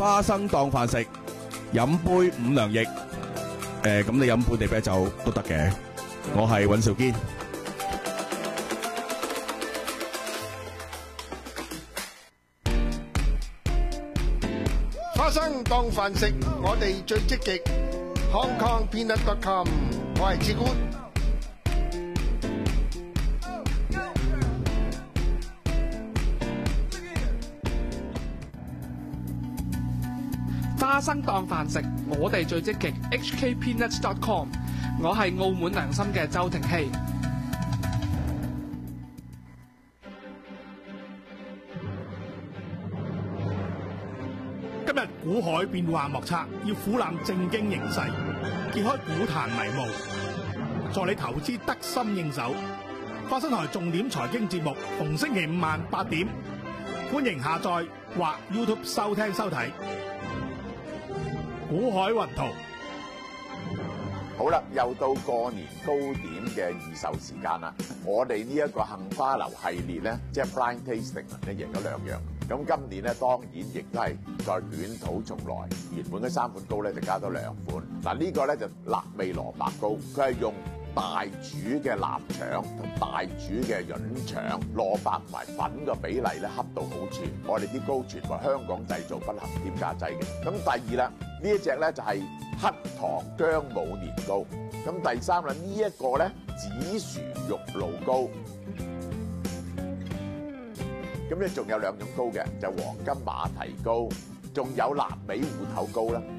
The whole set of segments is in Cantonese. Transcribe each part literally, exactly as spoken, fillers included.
花生當飯食，飲杯五糧液。誒，咁你飲本地啤酒都得嘅。我係尹兆堅。 花生當飯食，我哋最積極。Hong Kong Peanut dot com， 我係志官。 花生當飯食，我哋最積極。H K Peanuts dot com， 我係澳門良心嘅周庭希。 今日股海變幻莫測，要俯覽正經形勢，揭開股壇迷霧，助你投資得心應手。花生台重點財經節目，逢星期五晚八點，歡迎下載或 YouTube 收聽收睇。股海雲圖。 好啦，又到過年高點嘅預售時間啦。我哋呢一個杏花樓系列咧，即係 blind tasting 咧，贏咗兩樣。咁今年咧，當然亦都係再捲土重來，原本嘅三款糕咧就加多兩款。嗱，呢個咧就辣味蘿蔔糕，佢係用大煮嘅臘腸同大煮嘅潤腸、蘿蔔同埋粉嘅比例咧恰到好處。我哋啲糕全部香港製造，不含添加劑嘅。咁第二啦，呢一隻咧就係黑糖薑母年糕。咁第三啦，呢一個咧紫薯肉露糕。咁咧仲有兩種糕嘅，就黃金馬蹄糕，仲有臘味芋頭糕啦。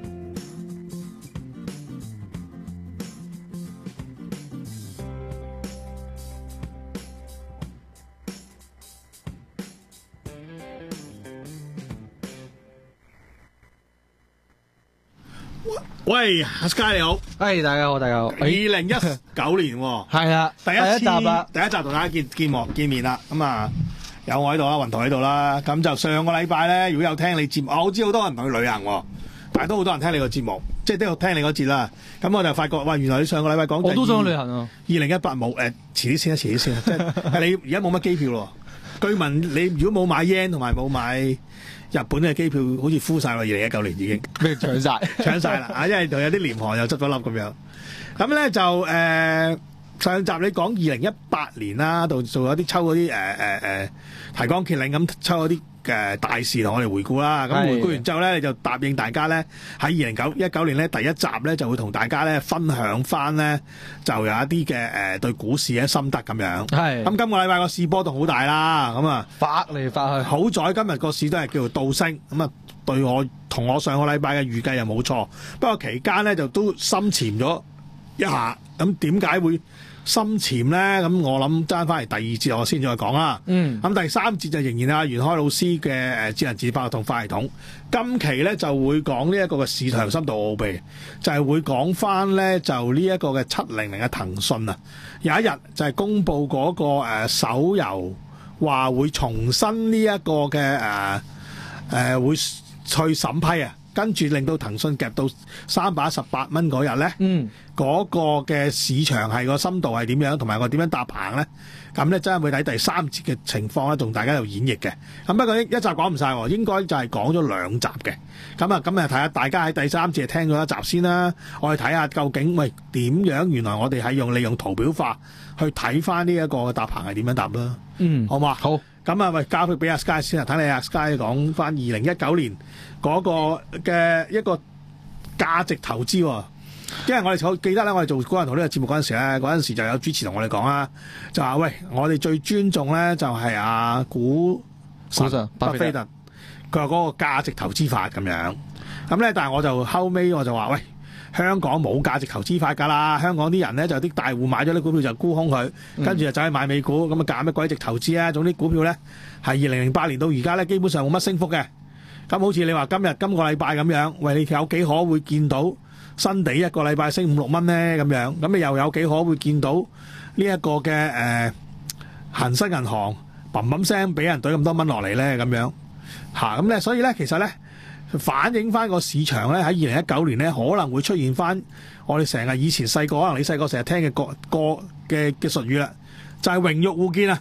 喂，阿 Sky 你好， 係大家好，大家好。 二零一九年喎， 係啦， 第一次第一集啦， 第一集同大家見見幕見面啦。咁啊，有我喺度啦，雲圖喺度啦。咁就上個禮拜咧，如果有聽你節目，我知好多人同去旅行喎，但係都好多人聽你個節目，即係都有聽你嗰節啦。咁我就發覺，哇，原來你上個禮拜講我都想去旅行啊。 二零一八冇誒，遲啲先啊，遲啲先啊，即係你而家冇乜機票咯。據聞你如果冇買 yen 同埋冇買日本嘅機票，好似敷晒咯，二零一九年已經咩搶晒搶晒啦啊！因為又有啲廉航又執咗笠咁樣。咁咧就誒、呃、上集你講二零一八年啦，度做咗啲抽嗰啲誒誒誒提綱挈領咁抽嗰啲嘅大事同我哋回顧啦。咁回顧完之後咧，你就答應大家咧喺二零九一九年咧第一集咧就會同大家咧分享翻咧就有一啲嘅誒對股市嘅心得咁樣。係。咁今個禮拜個市波動好大啦，咁啊發嚟發去。 好在今日個市都係叫做倒升，咁啊對我同我上個禮拜嘅預計又冇錯。不過期間咧就都深潛咗一下，咁點解會深潛咧？咁我諗爭翻嚟第二節我先再講啦。嗯。咁第三節就仍然阿袁開老師嘅誒智能自爆同快系統。今期咧就會講呢一個嘅市場深度奧秘，就係、是、會講翻咧就呢一個嘅七零零嘅騰訊啊，有一日就係公布嗰個誒手遊話會重新呢一個嘅誒誒會去審批啊。跟住令到騰訊夾到三百一十八蚊嗰日咧，嗯，嗰個嘅市場係個深度係點樣，同埋我點樣搭棚咧？咁咧真係會睇第三節嘅情況咧，同大家有演繹嘅。咁不過一集講唔晒喎，應該就係講咗兩集嘅。咁啊，咁啊睇下大家喺第三節聽咗一集先啦。我哋睇下究竟喂點樣？原來我哋係用利用圖表化去睇翻呢一個搭棚係點樣搭啦。嗯，好嘛？好。咁啊，喂，交俾阿 Sky 先啊，睇你阿 Sky 講翻二零一九年嗰個嘅一個價值投資喎。因為我哋記得咧，我哋做股人圖呢個節目嗰陣時咧，嗰陣時就有主持同我哋講啦，就話喂，我哋最尊重咧就係阿股神巴菲特，佢話嗰個價值投資法咁樣。咁咧，但係我就後尾我就話喂，香港冇價值投資法㗎啦，香港啲人咧就啲大戶買咗啲股票就沽空佢，跟住就走去買美股，咁啊揀咩鬼值投資啊？總之股票咧係二零零八年到而家咧基本上冇乜升幅嘅。咁好似你話今日今個禮拜咁樣，喂，你有幾可會見到新地一個禮拜升五六蚊咧咁樣？咁你又有幾可會見到呢一個嘅誒恒生銀行砰砰聲俾人懟咁多蚊落嚟咧咁樣嚇？咁咧所以咧其實咧。反映翻個市場咧喺二零一九年咧可能會出現翻我哋成日以前細個可能你細個成日聽嘅個個嘅嘅術語啦，就係榮辱互見啊！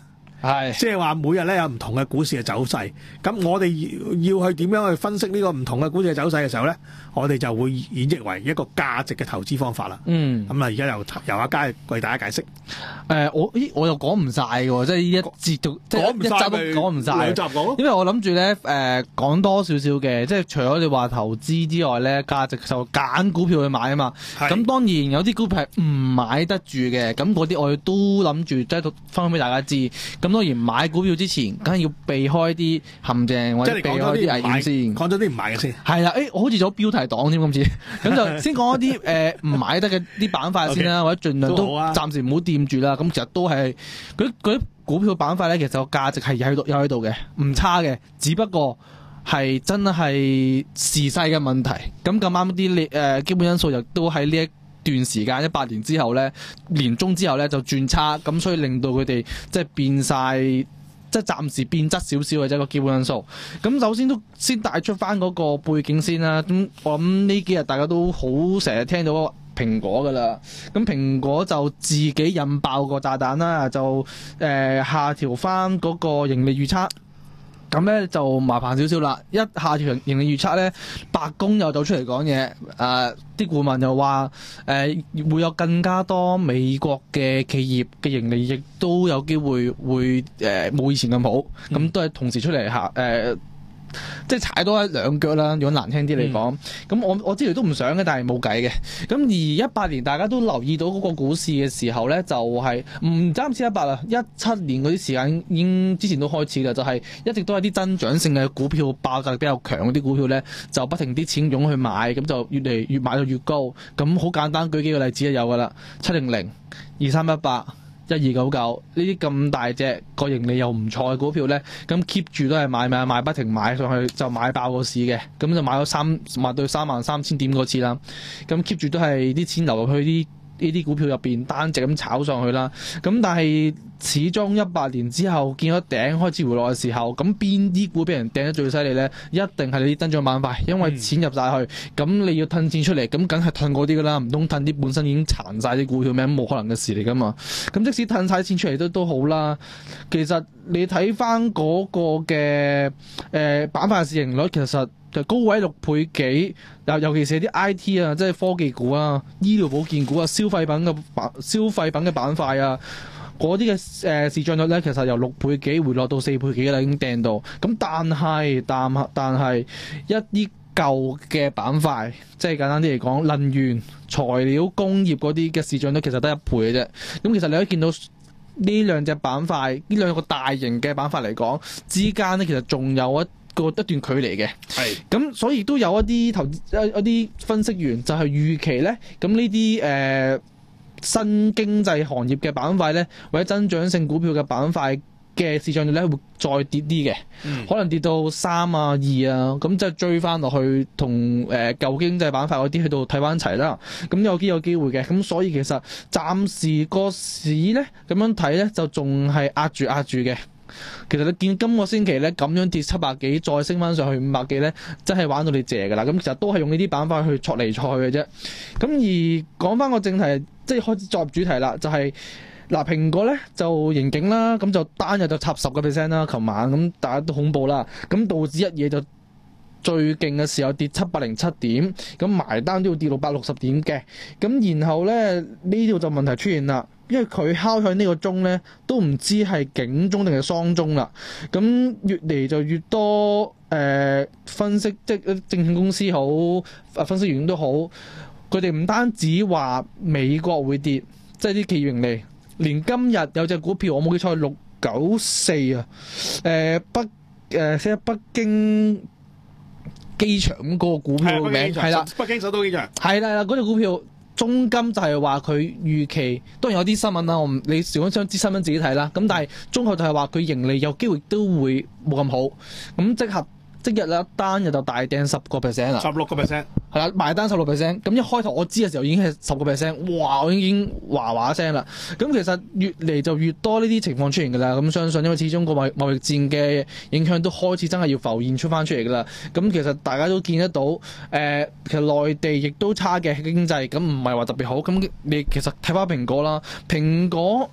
係即係話每日咧有唔同嘅股市嘅走勢。咁我哋要要去點樣去分析呢個唔同嘅股市嘅走勢嘅時候咧，我哋就會演繹為一個價值嘅投資方法啦。 嗯， 咁啊，而家由由阿佳為大家解釋。 誒、呃，我咦，我又講唔晒嘅喎，即係呢一節到即係一集都講唔晒， 兩集講。 因為我諗住咧誒講多少少嘅，即係除咗你話投資之外咧，價值就揀股票去買啊嘛。咁當然有啲股票係唔買得住嘅，咁嗰啲我哋都諗住即係分享俾大家知。咁當然買股票之前，梗係要避開啲陷阱或者避開啲危險先。 講咗啲唔買嘅先。 係啦，誒、欸，我好似做標題黨添今次，咁就先講一啲誒唔買得嘅啲板塊先啦， okay，或者盡量都暫時唔好掂住啦。咁其實都係嗰啲股票板塊咧，其實個價值係有喺度有喺度嘅，唔差嘅，只不過係真係時勢嘅問題。咁咁啱啲誒基本因素又都喺呢一段時間一八年之後咧，年中之後咧就轉差，咁所以令到佢哋即係變晒，即係暫時變質少少嘅啫個基本因素。咁首先都先帶出翻嗰個背景先啦。咁我諗呢幾日大家都好成日聽到蘋果噶啦，咁蘋果就自己引爆個炸彈啦，就誒、呃、下調翻嗰個盈利預測。咁咧就麻煩少少啦，一下調盈利預測咧，白宮又走出嚟講嘢，誒啲顧問又話誒、呃、會有更加多美國嘅企業嘅盈利，亦都有機會會誒冇、呃、以前咁好，咁、嗯、都係同時出嚟下誒。呃即係踩多一兩腳啦，如果難聽啲嚟講，咁、嗯、我我之前都唔想嘅，但係冇計嘅。咁而一八年大家都留意到嗰個股市嘅時候咧，就係唔單止一八啦，一七年嗰啲時間已經之前都開始啦，就係、是、一直都係啲增長性嘅股票爆炸力比較強嗰啲股票咧，就不停啲錢湧去買，咁就越嚟越買到越高。咁好簡單舉幾個例子就有噶啦，七零零、二三一八。一二九九呢啲咁大隻個盈利又唔錯嘅股票咧，咁 keep 住都係買買買不停買上去就買爆個市嘅，咁就買咗三買到三萬三千點嗰次啦，咁 keep 住都係啲錢流入去啲呢啲股票入邊單隻咁炒上去啦，咁但係始終一八年之後見咗頂開始回落嘅時候，咁邊啲股俾人掟得最犀利咧？一定係你啲增長板塊，因為錢入晒去，咁、嗯、你要褪錢出嚟，咁梗係褪嗰啲噶啦，唔通褪啲本身已經殘晒啲股票咩？冇可能嘅事嚟噶嘛。咁即使褪晒錢出嚟都都好啦，其實你睇翻嗰個嘅誒板塊市盈率，其實就高位六倍幾，尤尤其是啲 I T 啊，即係科技股啊、醫療保健股啊、消費品嘅板消費品嘅板塊啊。嗰啲嘅誒市賬率咧，其實由六倍幾回落到四倍幾啦，已經掟到。咁但係，但但係一啲舊嘅板塊，即係簡單啲嚟講，能源、材料、工業嗰啲嘅市賬率其實得一倍嘅啫。咁其實你可以見到呢兩隻板塊，呢兩個大型嘅板塊嚟講，之間咧其實仲有一個一段距離嘅。係。咁所以都有一啲投資一一啲分析員就係預期咧，咁呢啲誒。呃新經濟行業嘅板塊咧，或者增長性股票嘅板塊嘅市賬率咧，會再跌啲嘅、嗯，可能跌到三啊二啊，咁即係追翻落去同誒舊經濟板塊嗰啲喺度睇翻齊啦。咁有啲有機會嘅，咁所以其實暫時個市咧咁樣睇咧，就仲係壓住壓住嘅。其實你見今個星期咧咁樣跌七百幾，再升翻上去五百幾咧，真係玩到你謝㗎啦。咁其實都係用呢啲板塊去戳嚟戳去嘅啫。咁而講翻個正題，即係開始作入主題啦，就係、是、嗱蘋果咧就盈警啦，咁就單日就插十個 percent 啦。琴晚咁大家都恐怖啦，咁導致一嘢就最勁嘅時候跌七百零七點，咁埋單都要跌六百六十點嘅。咁然後咧呢度就問題出現啦。因為佢敲響呢個鐘咧，都唔知係警鐘定係喪鐘啦。咁越嚟就越多誒、呃、分析，即係證券公司好，分析員都好，佢哋唔單止話美國會跌，即係啲企業盈利，連今日有隻股票我冇記錯，六九四啊，誒北誒寫北京機場咁嗰個股票名係啦， 北京首都機場係啦係啦，嗰隻股票。中金就係話佢預期，當然有啲新聞啦，我唔你如果想知新聞自己睇啦。咁但係中後就係話佢盈利有機會都會冇咁好，咁即刻即日咧單日就大掟十個 percent 啦， 十六個 percent 係啦，埋單十六 percent。咁一開頭我知嘅時候已經係十個 percent，哇！我已經嘩嘩聲啦。咁其實越嚟就越多呢啲情況出現㗎啦。咁相信因為始終個貿貿易戰嘅影響都開始真係要浮現出翻出嚟㗎啦。咁其實大家都見得到，誒、呃，其實內地亦都差嘅經濟，咁唔係話特別好。咁你其實睇翻蘋果啦，蘋果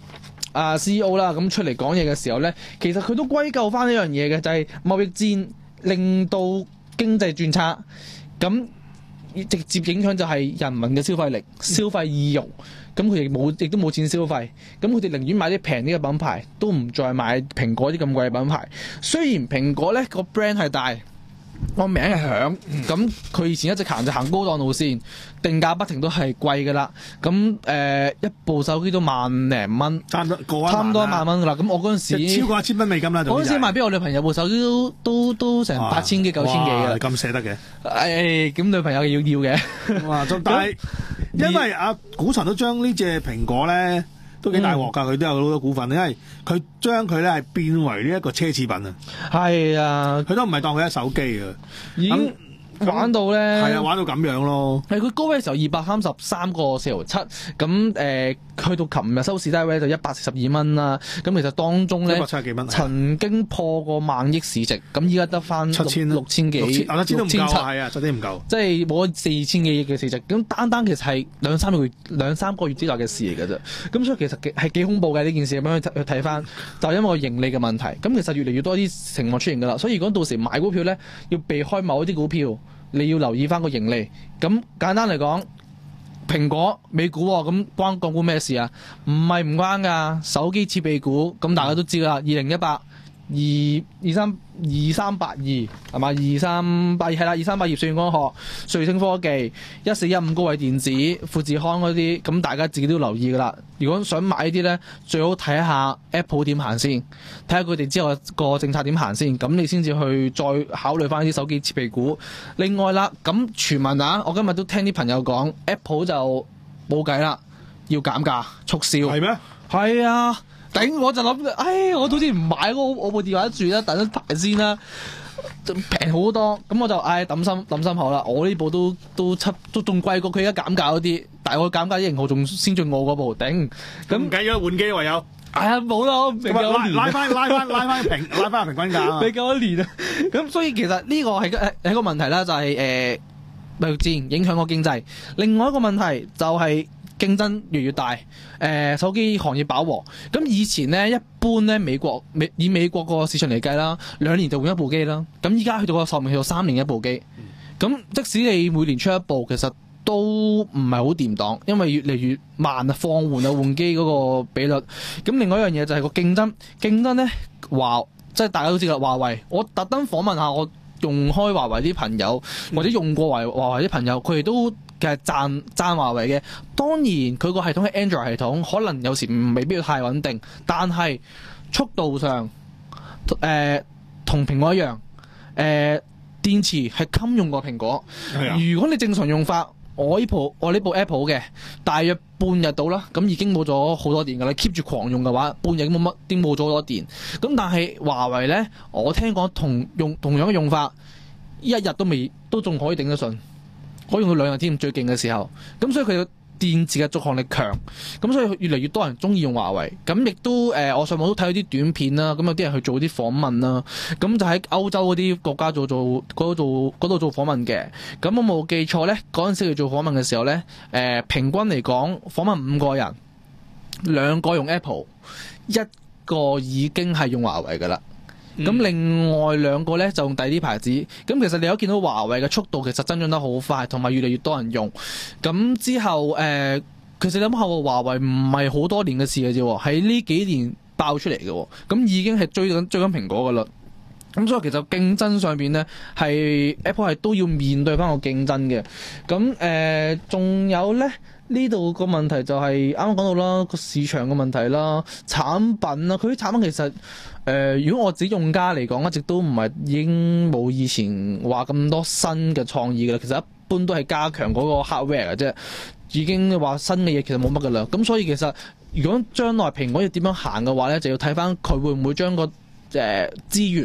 啊 C E O 啦，咁出嚟講嘢嘅時候咧，其實佢都歸咎翻呢樣嘢嘅，就係、是、貿易戰令到經濟轉差，咁直接影響就係人民嘅消費力、消費意欲。咁佢哋冇，亦都冇錢消費，咁佢哋寧願買啲平啲嘅品牌，都唔再買蘋果啲咁貴嘅品牌。雖然蘋果咧個 brand 係大，個名係響，咁佢以前一直行就行高檔路線，定價不停都係貴㗎啦。咁誒、呃、一部手機都萬零蚊， 差唔多過一萬， 差唔多一萬蚊㗎啦。咁我嗰陣時超過一千蚊美金啦。 嗰陣時賣俾我女朋友部手機都都都成八千幾九千幾㗎。 咁捨得嘅？ 誒咁女朋友要要嘅。 哇！但係因為阿股神都將呢隻蘋果咧都幾大鑊㗎，佢、嗯、都有好多股份，因為佢將佢咧係變為呢一個奢侈品啊。係啊，佢都唔係當佢一手機啊，已經玩到咧。係啊，玩到咁樣咯。係佢高位嘅時候二百三十三個四毫七，咁誒去到琴日收市低位就一百四十二蚊啦。咁其實當中咧曾經破過萬億市值，咁依家得翻七千六千幾，六千七係啊，七千唔夠，即係冇四千幾億嘅市值。咁單單其實係兩三個月兩三個月之內嘅事嚟㗎啫。咁所以其實係幾恐怖嘅呢件事，咁樣去睇翻，就係因為個盈利嘅問題。咁其實越嚟越多啲情況出現㗎啦。所以如果到時買股票咧，要避開某一啲股票。你要留意翻個盈利，咁簡單嚟講，蘋果美股喎，咁關港股咩事啊？唔係唔關㗎，手機設備股，咁大家都知啦，二零一八二二三二三八二係嘛？二三八二係啦，二三八二舜宇光學、瑞聲科技、一四一五高偉電子、富士康嗰啲，咁大家自己都要留意㗎啦。如果想買呢啲咧，最好睇下 Apple 點行先，睇下佢哋之後個政策點行先，咁你先至去再考慮翻啲手機設備股。另外啦，咁傳聞啊，我今日都聽啲朋友講 Apple 就冇計啦，要減價促銷。係咩？係啊。頂！我就諗，唉，我好似唔買我我部電話住啦，等一排先啦，平好多。咁我就唉抌心抌心口啦。我呢部都都七都仲貴過佢而家減價嗰啲，但係我減價啲型號仲先進我嗰部頂。咁唔計咗換機唯有。係啊，冇啦，未夠一年。拉翻拉翻拉翻平拉翻平均價。未夠一年啊！咁所以其實呢個係係係一個問題啦，就係誒貿易戰影響個經濟。另外一個問題就係、是。競爭越嚟越大，誒、呃、手機行業飽和。咁以前咧，一般咧美國美以美國個市場嚟計啦，兩年就換一部機啦。咁依家去到個壽命去到三年一部機。咁、嗯、即使你每年出一部，其實都唔係好掂當，因為越嚟越慢啊，放緩啊換機嗰個比率。咁另外一樣嘢就係個競爭，競爭咧華即係大家都知啦，華為。我特登訪問下我用開華為啲朋友，或者用過華華為啲朋友，佢哋都。其實讚讚華為嘅，當然佢個系統係 Android 系統，可能有時未必要太穩定，但係速度上，誒同蘋果一樣，誒、呃、電池係襟用過蘋果。如果你正常用法，我呢部我呢部 Apple 嘅，大約半日到啦，咁已經冇咗好多電㗎啦。keep 住狂用嘅話，半日都冇乜，已經冇咗好多電。咁但係華為咧，我聽講同用同樣嘅用法，一日都未都仲可以頂得順。可以用到兩日添，最勁嘅時候，咁所以佢嘅電池嘅續航力強，咁所以越嚟越多人中意用華為，咁亦都誒、呃，我上網都睇到啲短片啦，咁有啲人去做啲訪問啦，咁就喺歐洲嗰啲國家做做嗰度做嗰度做訪問嘅，咁我冇記錯咧，嗰陣時佢做訪問嘅時候咧，誒、呃、平均嚟講訪問五個人，兩個用 Apple， 一個已經係用華為㗎啦。咁、嗯、另外兩個咧就用第二啲牌子，咁其實你都見到華為嘅速度其實增長得好快，同埋越嚟越多人用。咁之後誒、呃，其實諗下華為唔係好多年嘅事嘅啫，喺呢幾年爆出嚟嘅，咁已經係追緊追緊蘋果㗎啦。咁所以其實競爭上邊咧，係 Apple 係都要面對翻個競爭嘅。咁誒，仲、呃、有咧呢度個問題就係啱啱講到啦，個市場嘅問題啦，產品啦，佢啲產品其實。誒、呃，如果我自己用家嚟講，一直都唔係已經冇以前話咁多新嘅創意㗎啦。其實一般都係加強嗰個 hardware 嘅啫，已經話新嘅嘢其實冇乜㗎啦。咁所以其實如果將來蘋果要點樣行嘅話咧，就要睇翻佢會唔會將個誒資源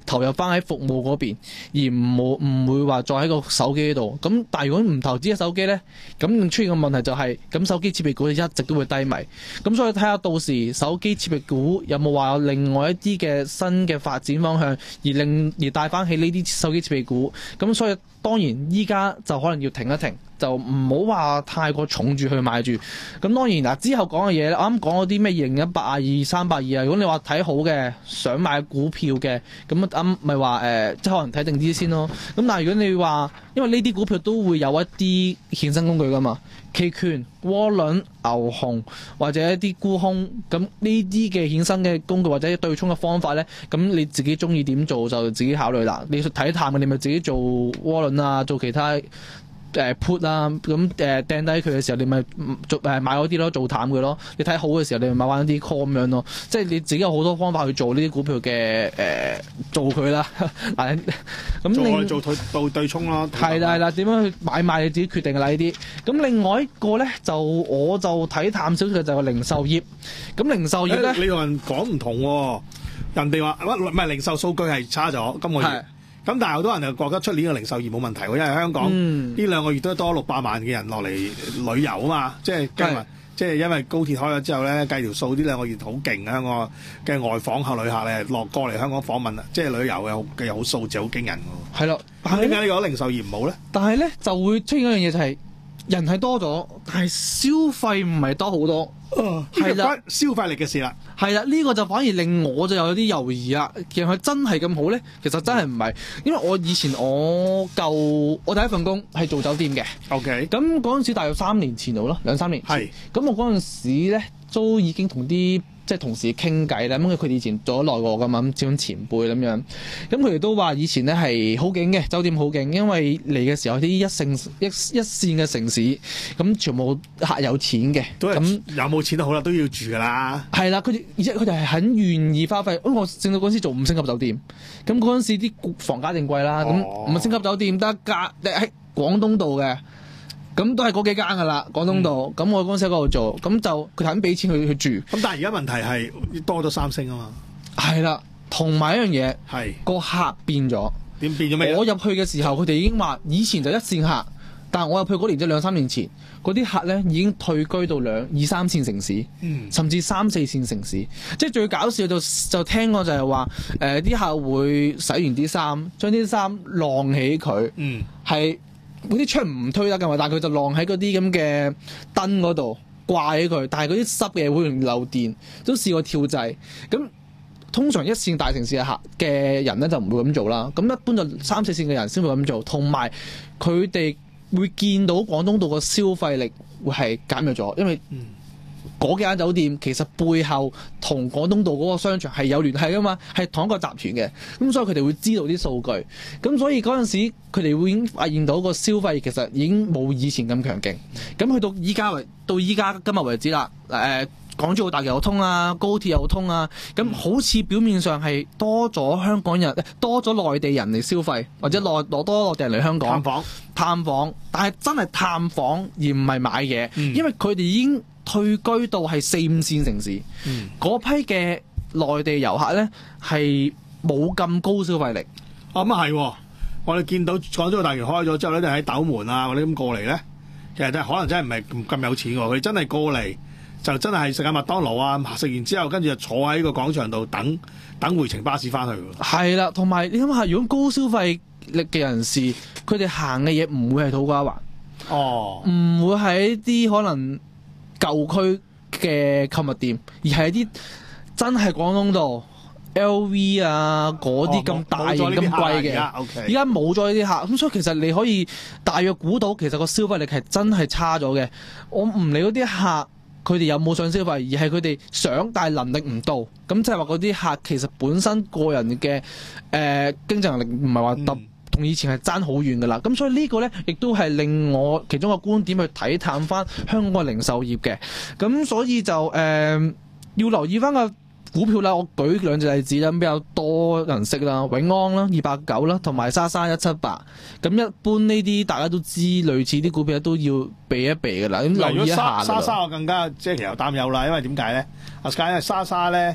投入翻喺服務嗰邊，而唔冇唔會話再喺個手機度。咁但係如果唔投資喺手機咧，咁出現嘅問題就係、是、咁手機設備股一直都會低迷。咁所以睇下到時手機設備股有冇話有另外一啲嘅新嘅發展方向，而令而帶翻起呢啲手機設備股。咁所以當然依家就可能要停一停，就唔好話太過重住去買住。咁當然嗱，之後講嘅嘢，我啱講嗰啲咩二零一八啊、二三百二啊，如果你話睇好嘅，想買股票嘅，咁啱咪話誒，即係可能睇定啲先咯。咁但係如果你話，因為呢啲股票都會有一啲衍生工具噶嘛，期權、窩輪、牛熊或者一啲沽空，咁呢啲嘅衍生嘅工具或者對沖嘅方法咧，咁你自己中意點做就自己考慮啦。你睇淡嘅，你咪自己做窩輪啊，做其他。誒 put 啦，咁誒掟低佢嘅時候，你咪做誒買嗰啲咯，做淡佢咯。你睇好嘅時候，你咪買翻啲 call 咁樣咯。即係你自己有好多方法去做呢啲股票嘅誒、呃、做佢啦。嗱咁你做對對對沖咯。 係啦係啦，點樣去買賣你自己決定㗎啦呢啲。咁另外一個咧就我就睇淡少少嘅就係個零售業。咁零售業咧， 你同人講唔同喎。人哋話唔係零售數據係差咗今個月。咁但係好多人就覺得出年嘅零售業冇問題喎，因為香港呢、嗯、兩個月都多六百萬嘅人落嚟旅遊啊嘛，即係計埋，即係因為高鐵開咗之後咧，計條數呢兩個月好勁，香港嘅外訪客旅客咧落過嚟香港訪問啊，即係旅遊嘅嘅好數字好驚人喎。係咯，點解呢個零售業唔好咧？ 但係咧就會出現一樣嘢就係、是、人係多咗，但係消費唔係多好多。 係啦，消費力嘅事啦。 係啦，呢、這個就反而令我就有啲猶豫啦。其實佢真係咁好咧？其實真係唔係，因為我以前我舊我第一份工係做酒店嘅。 OK。咁嗰陣時大約三年前度咯，兩三年前。係。咁我嗰陣時咧都已經同啲即係同事傾偈啦。咁佢哋以前做咗耐過我㗎嘛，咁始終前輩咁樣。咁佢哋都話以前咧係好勁嘅，酒店好勁，因為嚟嘅時候啲一線一一線嘅城市，咁全部客有錢嘅。咁有冇錢都好啦，都要住㗎啦。 係啦，佢哋而且佢哋係很願意花費。因為我正到嗰陣時做五星級酒店，咁嗰陣時啲房價定貴啦。咁、哦、五星級酒店得價喺廣東道嘅。咁都係嗰幾間㗎啦，廣東道。咁、嗯、我嗰陣時喺嗰度做，咁就佢肯俾錢去去住。 咁但係而家問題係多咗三星啊嘛。 係啦，同埋一樣嘢係個客變咗。點變咗咩？我入去嘅時候，佢哋已經話以前就一線客，但係我入去嗰年即係兩三年前，嗰啲客咧已經退居到兩二三線城市，嗯、甚至三四線城市。即係最搞笑就就聽過就係話，誒、呃、啲客會洗完啲衫，將啲衫晾起佢，係、嗯。嗰啲窗唔推得㗎嘛，但係佢就晾喺嗰啲咁嘅燈嗰度掛起佢，但係嗰啲濕嘅會容易漏電，都試過跳掣。咁通常一線大城市嘅客嘅人咧就唔會咁做啦。咁一般就三四線嘅人先會咁做，同埋佢哋會見到廣東道個消費力會係減弱咗，因為嗰幾間酒店其實背後同廣東道嗰個商場係有聯繫㗎嘛，係同一個集團嘅，咁所以佢哋會知道啲數據，咁所以嗰陣時佢哋會已經發現到個消費其實已經冇以前咁強勁，咁去到依家為到依家今日為止啦，誒、呃、港珠澳大橋又通啊，高鐵又通啊，咁好似表面上係多咗香港人，多咗內地人嚟消費，或者內攞多內地人嚟香港探訪，探訪，但係真係探訪而唔係買嘢、嗯，因為佢哋已經退居到係四五線城市，嗰、嗯、批嘅內地遊客咧係冇咁高消費力。 啊咁啊係，我哋見到港珠澳大橋開咗之後咧，就喺斗門啊嗰啲咁過嚟咧，其實真係可能真係唔係咁有錢喎。佢真係過嚟就真係食下麥當勞啊，食完之後跟住就坐喺個廣場度等等回程巴士翻去。 係啦，同埋你諗下，如果高消費力嘅人士，佢哋行嘅嘢唔會係土瓜灣，哦，唔會係一啲可能舊區嘅購物店，而係一啲真係廣東道 L V 啊嗰啲咁大型咁貴嘅。而家冇咗呢啲客，咁所以其實你可以大約估到，其實個消費力係真係差咗嘅。我唔理嗰啲客佢哋有冇想消費，而係佢哋想但係能力唔到。咁即係話嗰啲客其實本身個人嘅誒、呃、經濟能力唔係話特。嗯同以前係爭好遠噶啦，咁所以呢個呢，亦都係令我其中一個觀點去睇淡翻香港嘅零售業嘅，咁所以就誒、呃、要留意翻個股票啦。我舉兩隻例子啦，比較多人識啦，永安啦二百九啦，同埋莎莎一七八。咁一般呢啲大家都知，類似啲股票都要避一避噶啦。咁留意一下。莎莎我更加即係其實有擔憂啦，因為點解呢？阿 Sky 因為莎莎呢。誒、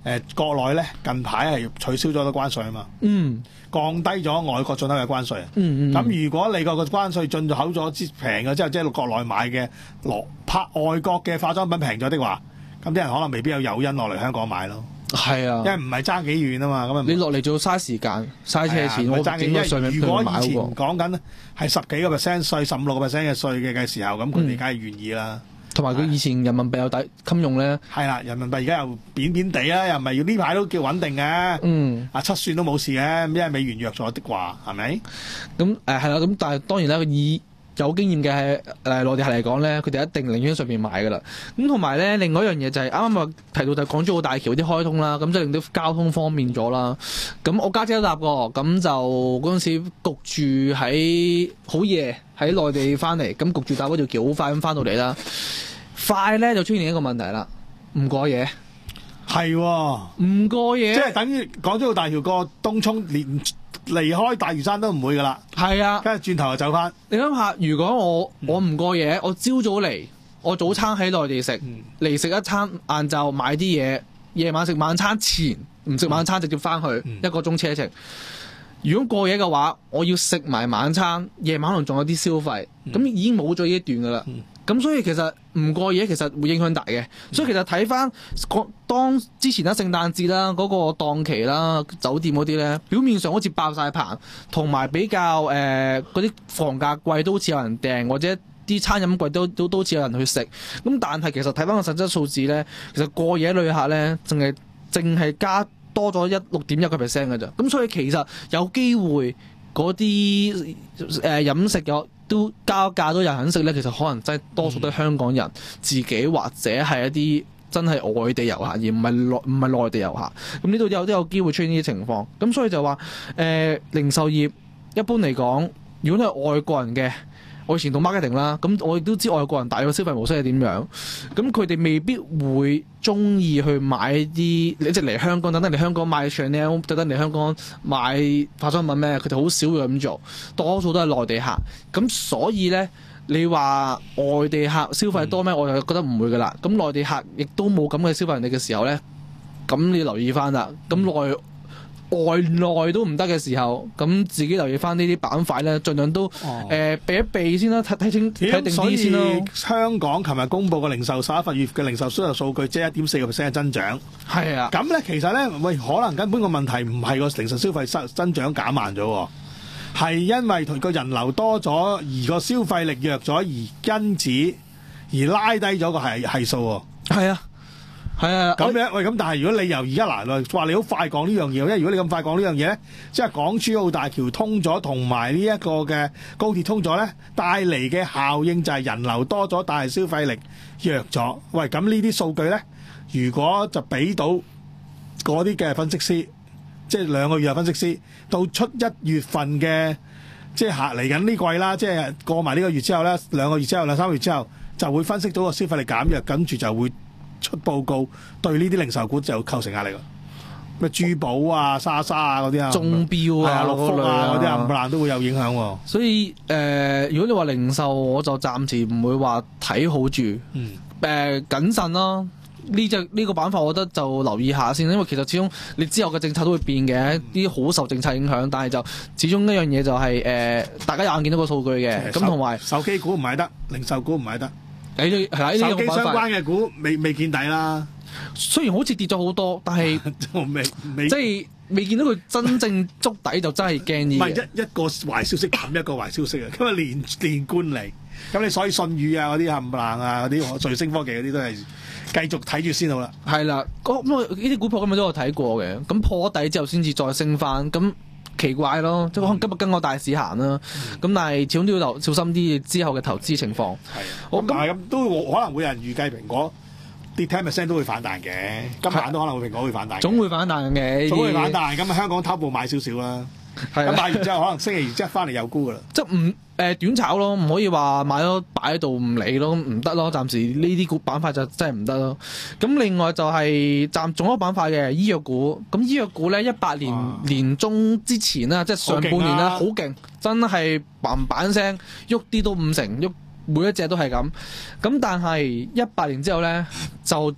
誒國內咧近排係取消咗個關稅啊嘛， 嗯降低咗外國進口嘅關稅啊。 嗯嗯。 咁如果你個個關稅進口咗之平咗之後，即係國內買嘅落拍外國嘅化妝品平咗的話，咁啲人可能未必有誘因落嚟香港買咯。 係啊， 因為唔係爭幾遠啊嘛，咁啊你落嚟仲要嘥時間、嘥車錢，我爭幾整個上面如果以前過講緊係十幾個 percent 稅、十五六個 percent 嘅稅嘅嘅時候，咁佢哋梗係願意啦。 同埋佢以前人民幣有抵襟用咧， 係啦，人民幣而家又扁扁地啦，又唔係要呢排都叫穩定嘅。 嗯， 啊七算都冇事嘅，因為美元弱咗的話，係咪？ 咁誒係啦，咁但係當然啦，以有經驗嘅係誒內地客嚟講咧，佢哋一定寧願上面買噶啦。咁同埋咧，另外一樣嘢就係啱啱話提到就港珠澳大橋啲開通啦，咁即係令到交通方便咗啦。咁我家姐都搭過，咁就嗰陣時焗住喺好夜喺內地翻嚟，咁焗住搭嗰條橋好快咁翻到嚟啦。快咧就出現一個問題啦，唔過夜。 係喎， 唔過夜， 即係等於港珠澳大橋過東涌連離開大嶼山都唔會噶啦。 係啊， 跟住轉頭就走翻。 你諗下，如果我我唔過夜，我朝早嚟，我早餐喺內地食，嚟食一餐晏晝買啲嘢，夜晚食晚餐前唔食晚餐直接翻去， 嗯、 一個鐘車程。如果過夜嘅話，我要食埋晚餐，夜晚可能仲有啲消費，咁、嗯、已經冇咗呢一段噶啦。咁、嗯、所以其實唔過夜其實會影響大嘅。嗯、所以其實睇翻當之前啦，聖誕節啦嗰個檔期啦，酒店嗰啲咧，表面上好似爆晒棚，同埋比較誒嗰啲房價貴都好似有人訂，或者啲餐飲貴都都都好似有人去食。咁但係其實睇翻個實質數字咧，其實過夜旅客咧，淨係淨係加多咗一六點一個 percent 嘅咋，咁所以其實有機會嗰啲誒飲食有都加價都有人肯食咧，其實可能真係多數都係香港人自己或者係一啲真係外地遊客，而唔係內唔係內地遊客。咁呢度有都有機會出現呢啲情況。咁所以就話誒、呃、零售業一般嚟講，如果你係外國人嘅。我以前讀 marketing 啦，咁我亦都知外國人大約消費模式係點樣，咁佢哋未必會中意去買啲，即係嚟香港等等嚟香港買 Chanel， 等等嚟香港買化妝品咩，佢哋好少會咁做，多數都係內地客。咁所以咧，你話外地客消費多咩？我就覺得唔會噶啦。咁內地客亦都冇咁嘅消費能力嘅時候咧，咁你留意翻啦。咁內外內都唔得嘅時候，咁自己留意翻呢啲板塊咧，盡量都誒、哦呃、避一避先啦，睇睇清睇定啲先咯。 香港琴日公布嘅零售十一個月嘅零售銷售數據，即係一點四個 percent 嘅增長。 係啊， 咁咧其實咧，喂，可能根本個問題唔係個零售消費增增長減慢咗，係因為佢個人流多咗，而個消費力弱咗，而因此而拉低咗個係係數。 係啊。係啊， 咁樣喂，咁但係如果你由而家嗱話你好快講呢樣嘢，因為如果你咁快講呢樣嘢咧，即係港珠澳大橋通咗，同埋呢一個嘅高鐵通咗咧，帶嚟嘅效應就係人流多咗，但係消費力弱咗。喂，咁呢啲數據咧，如果就俾到嗰啲嘅分析師，即係兩個月嘅分析師，到出一月份嘅即係下嚟緊呢季啦，即係過埋呢個月之後咧，兩個月之後兩三個月之後就會分析到個消費力減弱，跟住就會出報告，對呢啲零售股就構成壓力啦。咩珠寶啊、莎莎啊嗰啲啊， 鐘錶啊、 六福啊嗰啲啊，冚唪唥都會有影響喎。 所以誒、呃，如果你話零售，我就暫時唔會話睇好住。嗯。誒、呃，謹慎咯。呢隻呢個板塊，我覺得就留意下先，因為其實始終你之後嘅政策都會變嘅，啲好、嗯、受政策影響。但係就始終一樣嘢就係、是、誒、呃，大家有眼見到個數據嘅。咁同埋手機股唔買得，零售股唔買得。喺呢係手機相關嘅股未未見底啦， 雖然好似跌咗好多，但係未未即係未見到佢真正觸底，就真係驚啲。 唔係一一個壞消息冚一個壞消息啊！今日連連貫嚟，咁你所以信譽啊嗰啲冚唪唥啊嗰啲瑞星科技嗰啲都係繼續睇住先好啦。 係啦，咁呢啲股票今日都有睇過嘅，咁破咗底之後先至再升翻，咁。奇怪咯，即係可能今日跟個大市行啦，咁、嗯、但係始終都要留小心啲之後嘅投資情況。係啊， 好咁咁都可能會有人預計蘋果跌十 percent 都會反彈嘅，今晚都可能會蘋果會反彈。 總會反彈嘅， 總會反彈。咁啊，香港偷步買少少啦。咁買完之後，可能星期二即係翻嚟有沽噶啦。 即係唔誒短炒咯，唔可以話買咗擺喺度唔理咯，唔得咯。暫時呢啲股板塊就真係唔得咯。咁另外就係暫仲有一個板塊嘅醫藥股。咁醫藥股咧，一八年年中之前啦，即係上半年啦，好勁、啊，真係嘭嘭聲喐啲都五成，喐每一隻都係咁。咁但係一八年之後咧就出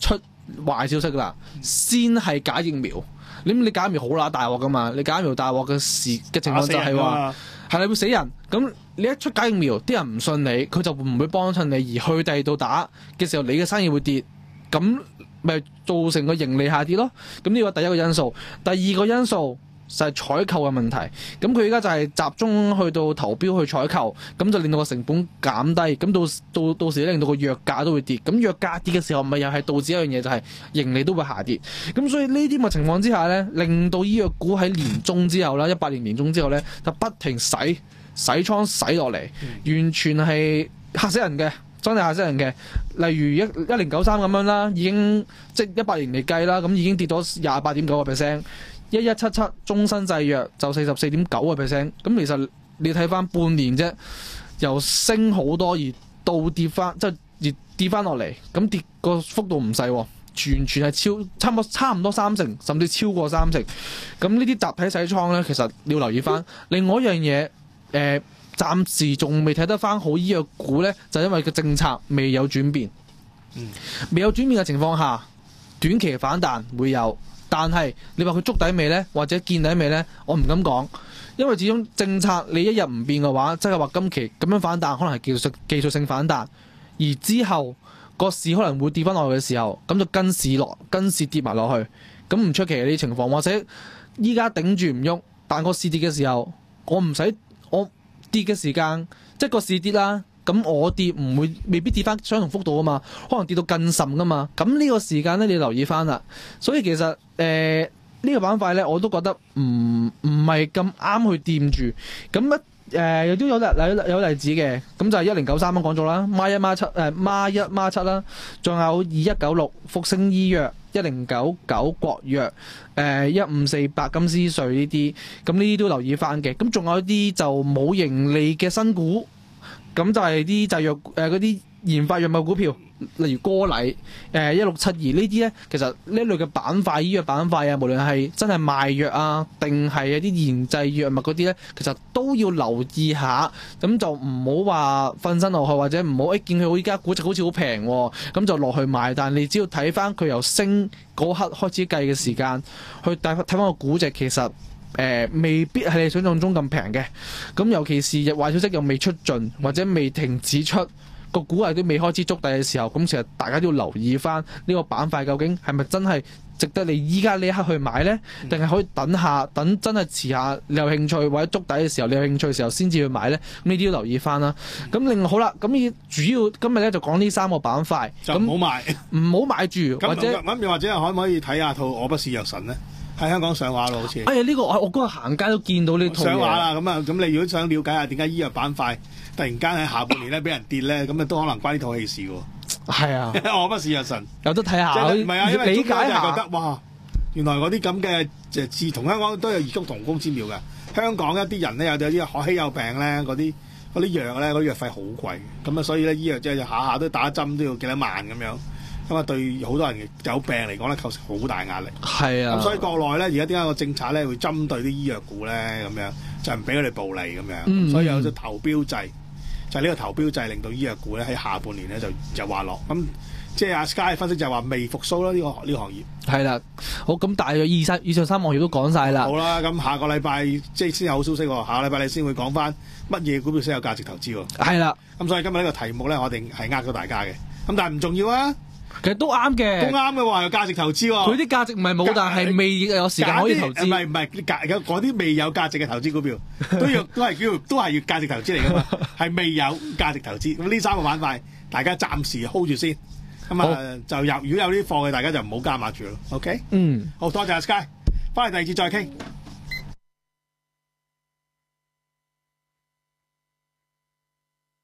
壞消息啦，先係假疫苗。你你假疫苗好乸大鑊噶嘛？你假疫苗大鑊嘅事嘅情況就係話係你會死人。咁你一出假疫苗，啲人唔信你，佢就唔會幫襯你，而去第二度打嘅時候，你嘅生意會跌，咁咪造成個盈利下跌咯。咁呢個第一個因素，第二個因素就係採購嘅問題。咁佢而家就係集中去到投標去採購，咁就令到個成本減低，咁到到到時咧令到個藥價都會跌。咁藥價跌嘅時候，咪又係導致一樣嘢，就係盈利都會下跌。咁所以呢啲咁嘅情況之下咧，令到醫藥股喺年中之後啦，一八年年中之後咧，就不停洗洗倉洗落嚟，完全係嚇死人嘅。真係嚇死人嘅，例如一一零九三咁樣啦，已經即係一八年嚟計啦，咁已經跌咗廿八點九個 percent。一一七七中生製藥就四十四點九個 percent。咁其實你睇翻半年啫，由升好多而倒跌翻，即係而跌翻落嚟，咁跌個幅度唔細，完全係超差唔多差唔多三成，甚至超過三成。咁呢啲集體洗倉咧，其實你要留意翻。另外一樣嘢，誒、呃。暫時仲未睇得翻好醫藥股呢，就因為個政策未有轉變，嗯、未有轉變嘅情況下，短期反彈會有，但係你話佢觸底未呢？或者見底未呢？我唔敢講，因為始終政策你一日唔變嘅話，即係話今期咁樣反彈可能係技術性技術性反彈，而之後個市可能會跌翻落去嘅時候，咁就跟市落跟市跌埋落去，咁唔出奇呢啲情況，或者依家頂住唔喐，但個市跌嘅時候，我唔使我。跌嘅時間，即係個市跌啦，咁我跌唔會未必跌翻相同幅度啊嘛，可能跌到更甚噶嘛。咁呢個時間咧，你留意翻啦。所以其實誒呢、呃呢個板塊咧，我都覺得唔唔係咁啱去掂住。咁一誒亦都有例有有例子嘅，咁就係一零九三蚊講咗啦，孖一孖七誒孖一孖七啦，仲有二一九六復星醫藥。一零九九國藥，誒一五四八金斯瑞呢啲，咁呢啲都留意翻嘅。咁仲有啲就冇盈利嘅新股，咁就係啲製藥誒嗰啲研發藥物股票，例如歌禮誒一六七二呢啲咧，其實呢類嘅板塊，醫藥板塊啊，無論係真係賣藥啊，定係一啲研製藥物嗰啲咧，其實都要留意下。咁就唔好話瞓身落去，或者唔好誒見佢依家估值好似好平，咁就落去買。但係你只要睇翻佢由升嗰刻開始計嘅時間，去睇睇翻個估值，其實誒、呃、未必係你想象中咁平嘅。咁尤其是壞消息又未出盡，或者未停止出。個股係都未開始築底嘅時候，咁其實大家都要留意翻呢個板塊究竟係咪真係值得你依家呢一刻去買呢？定係可以等下，等真係遲下你有興趣或者築底嘅時候你有興趣嘅時候先至去買呢？咁呢啲要留意翻啦。咁另外好啦，咁主要今日咧就講呢三個板塊， 就唔好買， 唔好買住，或者咁又或者可唔可以睇下套《我不是藥神》呢？喺香港上畫咯，好似。 哎呀，呢、這個我我嗰日行街都見到呢套上畫啦，咁啊，咁你如果想了解下點解醫藥板塊突然間喺下半年咧俾人跌咧，咁啊都可能關呢套戲事喎。係啊，我不是藥神， 有得睇下， 唔係啊，因為理解下就覺得哇，原來嗰啲咁嘅就自同香港都有異曲同工之妙嘅。香港一啲人咧有啲可稀有病咧，嗰啲嗰啲藥咧嗰啲藥費好貴，咁啊所以咧醫藥即係下下都打針都要幾多萬咁樣。咁啊，對好多人有病嚟講咧，構成好大壓力。係啊，咁所以國內咧，而家點解個政策咧會針對啲醫藥股咧咁樣，就唔俾佢哋暴利咁樣。嗯、所以有隻投標制，就係、是、呢個投標制令到醫藥股咧喺下半年咧就就滑落。咁即係阿 Sky 分析就係話未復甦啦，呢、這個呢、這個行業。係啦，好，咁大約以上以上三項業都講晒啦。好啦，咁下個禮拜即係先有好消息喎。下個禮拜你先會講翻乜嘢股票先有價值投資喎。係啦，咁所以今日呢個題目咧，我哋係呃咗大家嘅。咁但係唔重要啊。其實都啱嘅，都啱嘅喎，有價值投資喎。佢啲價值唔係冇，但係未有時間可以投資。唔係唔係，價嗰啲未有價值嘅投資股票，都要都係叫都係要價值投資嚟噶嘛，係未有價值投資。咁呢三個板塊，大家暫時 hold 住先。咁啊，就有如果有啲貨嘅，大家就唔好加碼住咯。OK，嗯，好多謝阿 Sky，翻嚟第二節再傾。